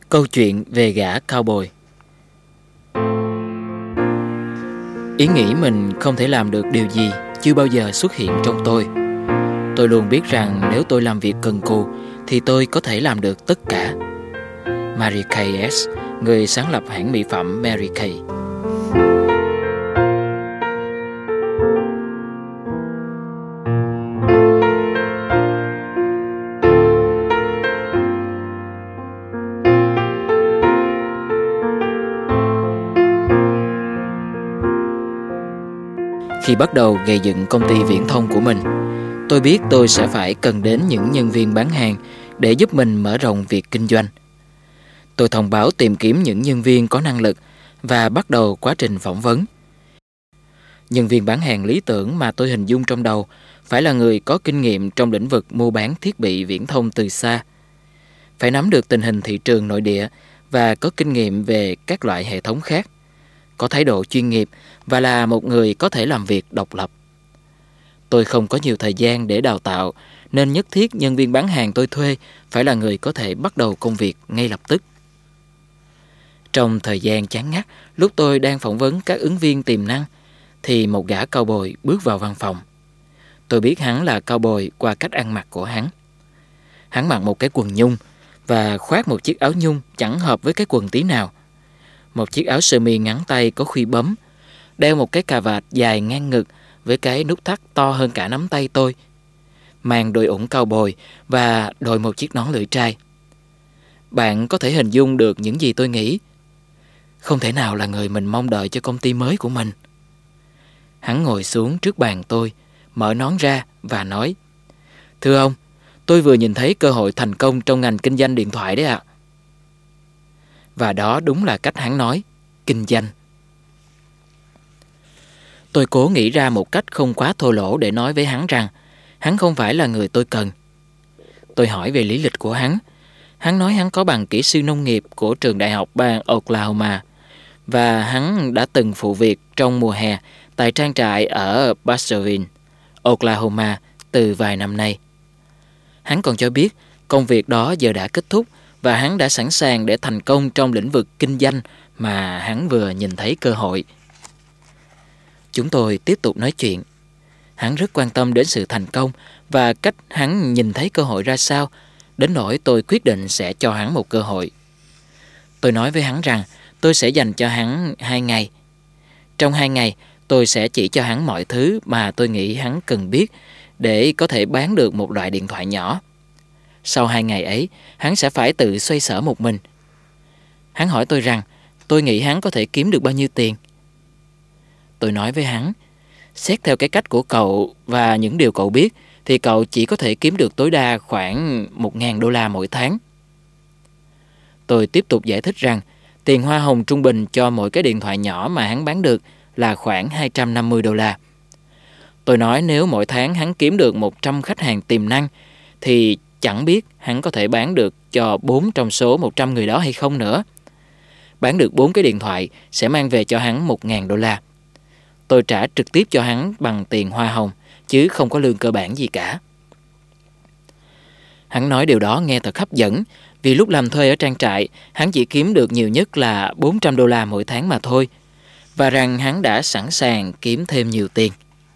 Câu chuyện về gã cowboy. Ý nghĩ mình không thể làm được điều gì chưa bao giờ xuất hiện trong tôi. Tôi luôn biết rằng nếu tôi làm việc cần cù thì tôi có thể làm được tất cả. Mary Kay S., người sáng lập hãng mỹ phẩm Mary Kay. Khi bắt đầu gây dựng công ty viễn thông của mình, tôi biết tôi sẽ phải cần đến những nhân viên bán hàng để giúp mình mở rộng việc kinh doanh. Tôi thông báo tìm kiếm những nhân viên có năng lực và bắt đầu quá trình phỏng vấn. Nhân viên bán hàng lý tưởng mà tôi hình dung trong đầu phải là người có kinh nghiệm trong lĩnh vực mua bán thiết bị viễn thông từ xa, phải nắm được tình hình thị trường nội địa và có kinh nghiệm về các loại hệ thống khác, có thái độ chuyên nghiệp và là một người có thể làm việc độc lập. Tôi không có nhiều thời gian để đào tạo, nên nhất thiết nhân viên bán hàng tôi thuê phải là người có thể bắt đầu công việc ngay lập tức. Trong thời gian chán ngắt, lúc tôi đang phỏng vấn các ứng viên tiềm năng, thì một gã cowboy bước vào văn phòng. Tôi biết hắn là cowboy qua cách ăn mặc của hắn. Hắn mặc một cái quần nhung và khoác một chiếc áo nhung chẳng hợp với cái quần tí nào. Một chiếc áo sơ mi ngắn tay có khuy bấm, đeo một cái cà vạt dài ngang ngực với cái nút thắt to hơn cả nắm tay tôi, mang đôi ủng cowboy và đội một chiếc nón lưỡi trai. Bạn có thể hình dung được những gì tôi nghĩ. Không thể nào là người mình mong đợi cho công ty mới của mình. Hắn ngồi xuống trước bàn tôi, mở nón ra và nói: "Thưa ông, tôi vừa nhìn thấy cơ hội thành công trong ngành kinh doanh điện thoại đấy ạ." Và đó đúng là cách hắn nói, kinh doanh. Tôi cố nghĩ ra một cách không quá thô lỗ để nói với hắn rằng hắn không phải là người tôi cần. Tôi hỏi về lý lịch của hắn. Hắn nói hắn có bằng kỹ sư nông nghiệp của trường đại học bang Oklahoma và hắn đã từng phụ việc trong mùa hè tại trang trại ở Bastreville, Oklahoma từ vài năm nay. Hắn còn cho biết công việc đó giờ đã kết thúc và hắn đã sẵn sàng để thành công trong lĩnh vực kinh doanh mà hắn vừa nhìn thấy cơ hội. Chúng tôi tiếp tục nói chuyện. Hắn rất quan tâm đến sự thành công và cách hắn nhìn thấy cơ hội ra sao, đến nỗi tôi quyết định sẽ cho hắn một cơ hội. Tôi nói với hắn rằng tôi sẽ dành cho hắn 2 ngày. Trong 2 ngày, tôi sẽ chỉ cho hắn mọi thứ mà tôi nghĩ hắn cần biết để có thể bán được một loại điện thoại nhỏ. Sau 2 ngày ấy, hắn sẽ phải tự xoay sở một mình. Hắn hỏi tôi rằng tôi nghĩ hắn có thể kiếm được bao nhiêu tiền. Tôi nói với hắn, xét theo cái cách của cậu và những điều cậu biết, thì cậu chỉ có thể kiếm được tối đa khoảng $1,000 mỗi tháng. Tôi tiếp tục giải thích rằng tiền hoa hồng trung bình cho mỗi cái điện thoại nhỏ mà hắn bán được là khoảng $250. Tôi nói nếu mỗi tháng hắn kiếm được 100 khách hàng tiềm năng, thì chẳng biết hắn có thể bán được cho 4 trong số 100 người đó hay không nữa. Bán được 4 cái điện thoại sẽ mang về cho hắn $1,000. Tôi trả trực tiếp cho hắn bằng tiền hoa hồng, chứ không có lương cơ bản gì cả. Hắn nói điều đó nghe thật hấp dẫn, vì lúc làm thuê ở trang trại, hắn chỉ kiếm được nhiều nhất là $400 mỗi tháng mà thôi, và rằng hắn đã sẵn sàng kiếm thêm nhiều tiền.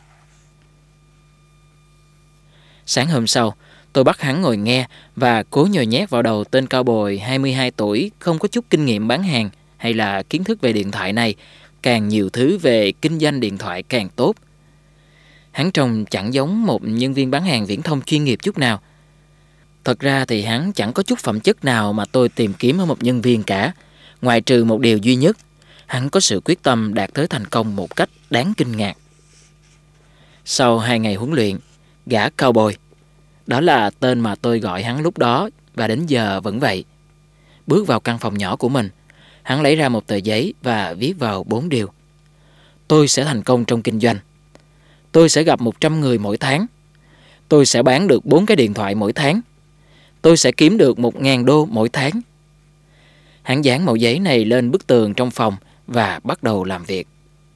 Sáng hôm sau, tôi bắt hắn ngồi nghe và cố nhồi nhét vào đầu tên cowboy 22 tuổi không có chút kinh nghiệm bán hàng hay là kiến thức về điện thoại này, càng nhiều thứ về kinh doanh điện thoại càng tốt. Hắn trông chẳng giống một nhân viên bán hàng viễn thông chuyên nghiệp chút nào. Thật ra thì hắn chẳng có chút phẩm chất nào mà tôi tìm kiếm ở một nhân viên cả, ngoại trừ một điều duy nhất: hắn có sự quyết tâm đạt tới thành công một cách đáng kinh ngạc. Sau 2 ngày huấn luyện, gã cowboy, đó là tên mà tôi gọi hắn lúc đó và đến giờ vẫn vậy, bước vào căn phòng nhỏ của mình. Hắn lấy ra một tờ giấy và viết vào 4 điều. Tôi sẽ thành công trong kinh doanh. Tôi sẽ gặp 100 người mỗi tháng. Tôi sẽ bán được 4 cái điện thoại mỗi tháng. Tôi sẽ kiếm được $1,000 mỗi tháng. Hắn dán mẩu giấy này lên bức tường trong phòng và bắt đầu làm việc.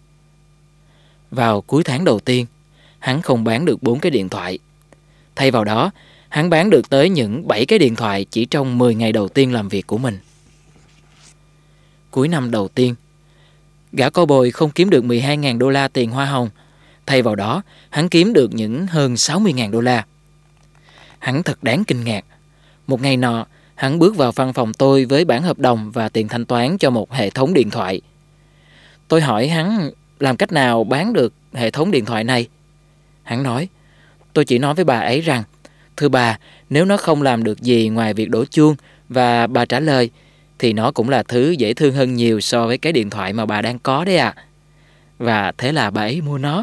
Vào cuối tháng đầu tiên, hắn không bán được 4 cái điện thoại. Thay vào đó, hắn bán được tới những 7 cái điện thoại chỉ trong 10 ngày đầu tiên làm việc của mình. Cuối năm đầu tiên, gã cowboy không kiếm được 12.000 đô la tiền hoa hồng. Thay vào đó, hắn kiếm được những hơn 60.000 đô la. Hắn thật đáng kinh ngạc. Một ngày nọ, hắn bước vào văn phòng tôi với bản hợp đồng và tiền thanh toán cho một hệ thống điện thoại. Tôi hỏi hắn làm cách nào bán được hệ thống điện thoại này. Hắn nói, tôi chỉ nói với bà ấy rằng, thưa bà, nếu nó không làm được gì ngoài việc đổ chuông và bà trả lời, thì nó cũng là thứ dễ thương hơn nhiều so với cái điện thoại mà bà đang có đấy ạ. Và thế là bà ấy mua nó.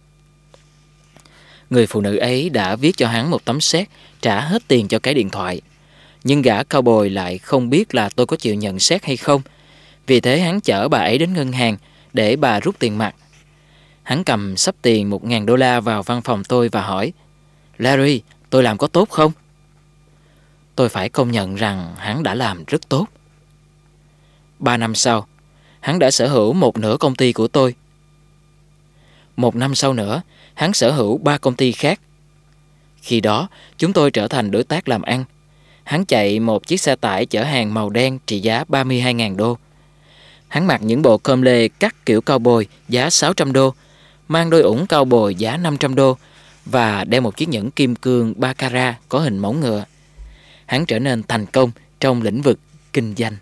Người phụ nữ ấy đã viết cho hắn một tấm séc trả hết tiền cho cái điện thoại. Nhưng gã cowboy lại không biết là tôi có chịu nhận séc hay không. Vì thế hắn chở bà ấy đến ngân hàng để bà rút tiền mặt. Hắn cầm xấp tiền 1.000 đô la vào văn phòng tôi và hỏi, Larry, tôi làm có tốt không? Tôi phải công nhận rằng hắn đã làm rất tốt. 3 năm sau, hắn đã sở hữu một nửa công ty của tôi. 1 năm sau nữa, hắn sở hữu 3 công ty khác. Khi đó, chúng tôi trở thành đối tác làm ăn. Hắn chạy một chiếc xe tải chở hàng màu đen trị giá 32.000 đô. Hắn mặc những bộ com lê cắt kiểu cowboy giá 600 đô, mang đôi ủng cowboy giá 500 đô và đeo một chiếc nhẫn kim cương baccarat có hình móng ngựa. Hắn trở nên thành công trong lĩnh vực kinh doanh.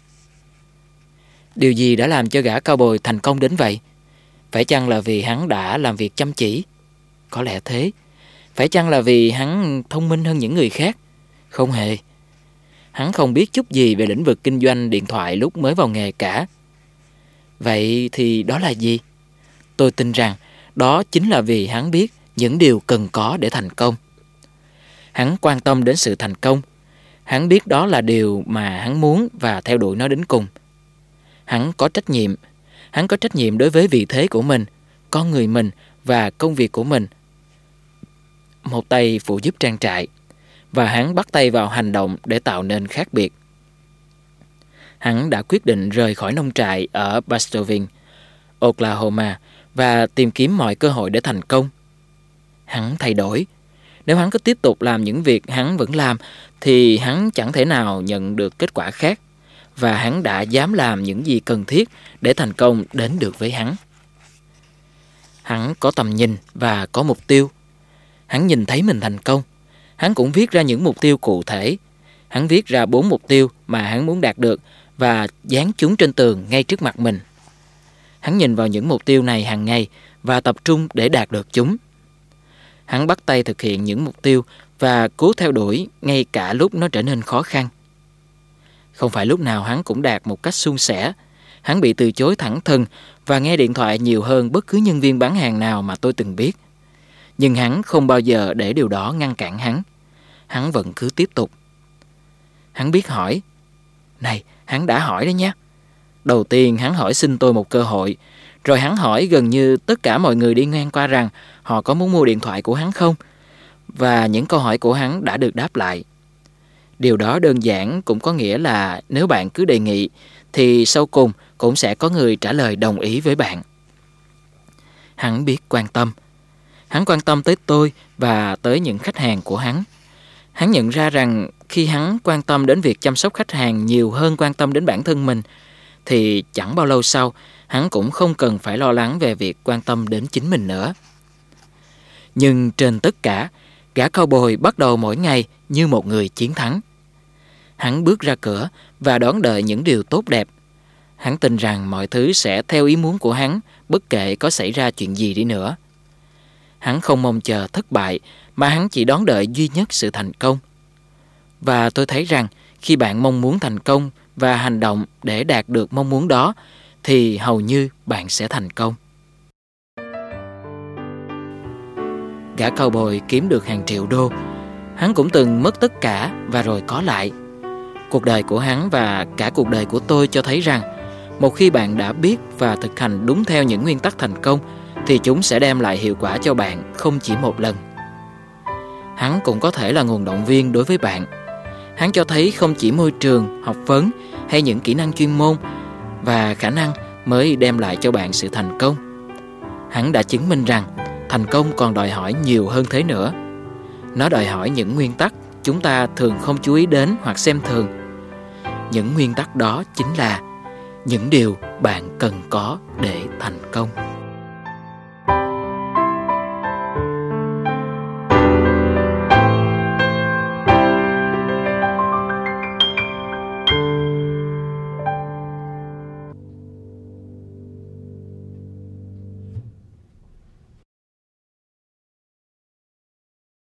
Điều gì đã làm cho gã cowboy thành công đến vậy? Phải chăng là vì hắn đã làm việc chăm chỉ? Có lẽ thế. Phải chăng là vì hắn thông minh hơn những người khác? Không hề. Hắn không biết chút gì về lĩnh vực kinh doanh điện thoại lúc mới vào nghề cả. Vậy thì đó là gì? Tôi tin rằng đó chính là vì hắn biết những điều cần có để thành công. Hắn quan tâm đến sự thành công. Hắn biết đó là điều mà hắn muốn và theo đuổi nó đến cùng. Hắn có trách nhiệm. Hắn có trách nhiệm đối với vị thế của mình, con người mình và công việc của mình. Một tay phụ giúp trang trại, và hắn bắt tay vào hành động để tạo nên khác biệt. Hắn đã quyết định rời khỏi nông trại ở Bastreville, Oklahoma và tìm kiếm mọi cơ hội để thành công. Hắn thay đổi. Nếu hắn cứ tiếp tục làm những việc hắn vẫn làm thì hắn chẳng thể nào nhận được kết quả khác. Và hắn đã dám làm những gì cần thiết để thành công đến được với hắn. Hắn có tầm nhìn và có mục tiêu. Hắn nhìn thấy mình thành công. Hắn cũng viết ra những mục tiêu cụ thể. Hắn viết ra 4 mục tiêu mà hắn muốn đạt được và dán chúng trên tường ngay trước mặt mình. Hắn nhìn vào những mục tiêu này hàng ngày và tập trung để đạt được chúng. Hắn bắt tay thực hiện những mục tiêu và cố theo đuổi ngay cả lúc nó trở nên khó khăn. Không phải lúc nào hắn cũng đạt một cách suôn sẻ. Hắn bị từ chối thẳng thừng và nghe điện thoại nhiều hơn bất cứ nhân viên bán hàng nào mà tôi từng biết. Nhưng hắn không bao giờ để điều đó ngăn cản hắn. Hắn vẫn cứ tiếp tục. Hắn biết hỏi. Này, hắn đã hỏi đấy nhé. Đầu tiên hắn hỏi xin tôi một cơ hội. Rồi hắn hỏi gần như tất cả mọi người đi ngang qua rằng họ có muốn mua điện thoại của hắn không. Và những câu hỏi của hắn đã được đáp lại. Điều đó đơn giản cũng có nghĩa là nếu bạn cứ đề nghị thì sau cùng cũng sẽ có người trả lời đồng ý với bạn. Hắn biết quan tâm. Hắn quan tâm tới tôi và tới những khách hàng của hắn. Hắn nhận ra rằng khi hắn quan tâm đến việc chăm sóc khách hàng nhiều hơn quan tâm đến bản thân mình thì chẳng bao lâu sau hắn cũng không cần phải lo lắng về việc quan tâm đến chính mình nữa. Nhưng trên tất cả, gã cowboy bắt đầu mỗi ngày như một người chiến thắng. Hắn bước ra cửa và đón đợi những điều tốt đẹp. Hắn tin rằng mọi thứ sẽ theo ý muốn của hắn bất kể có xảy ra chuyện gì đi nữa. Hắn không mong chờ thất bại mà hắn chỉ đón đợi duy nhất sự thành công. Và tôi thấy rằng khi bạn mong muốn thành công và hành động để đạt được mong muốn đó thì hầu như bạn sẽ thành công. Gã cowboy kiếm được hàng triệu đô. Hắn cũng từng mất tất cả và rồi có lại. Cuộc đời của hắn và cả cuộc đời của tôi cho thấy rằng một khi bạn đã biết và thực hành đúng theo những nguyên tắc thành công thì chúng sẽ đem lại hiệu quả cho bạn không chỉ một lần. Hắn cũng có thể là nguồn động viên đối với bạn. Hắn cho thấy không chỉ môi trường, học vấn hay những kỹ năng chuyên môn và khả năng mới đem lại cho bạn sự thành công. Hắn đã chứng minh rằng thành công còn đòi hỏi nhiều hơn thế nữa. Nó đòi hỏi những nguyên tắc chúng ta thường không chú ý đến hoặc xem thường. Những nguyên tắc đó chính là những điều bạn cần có để thành công.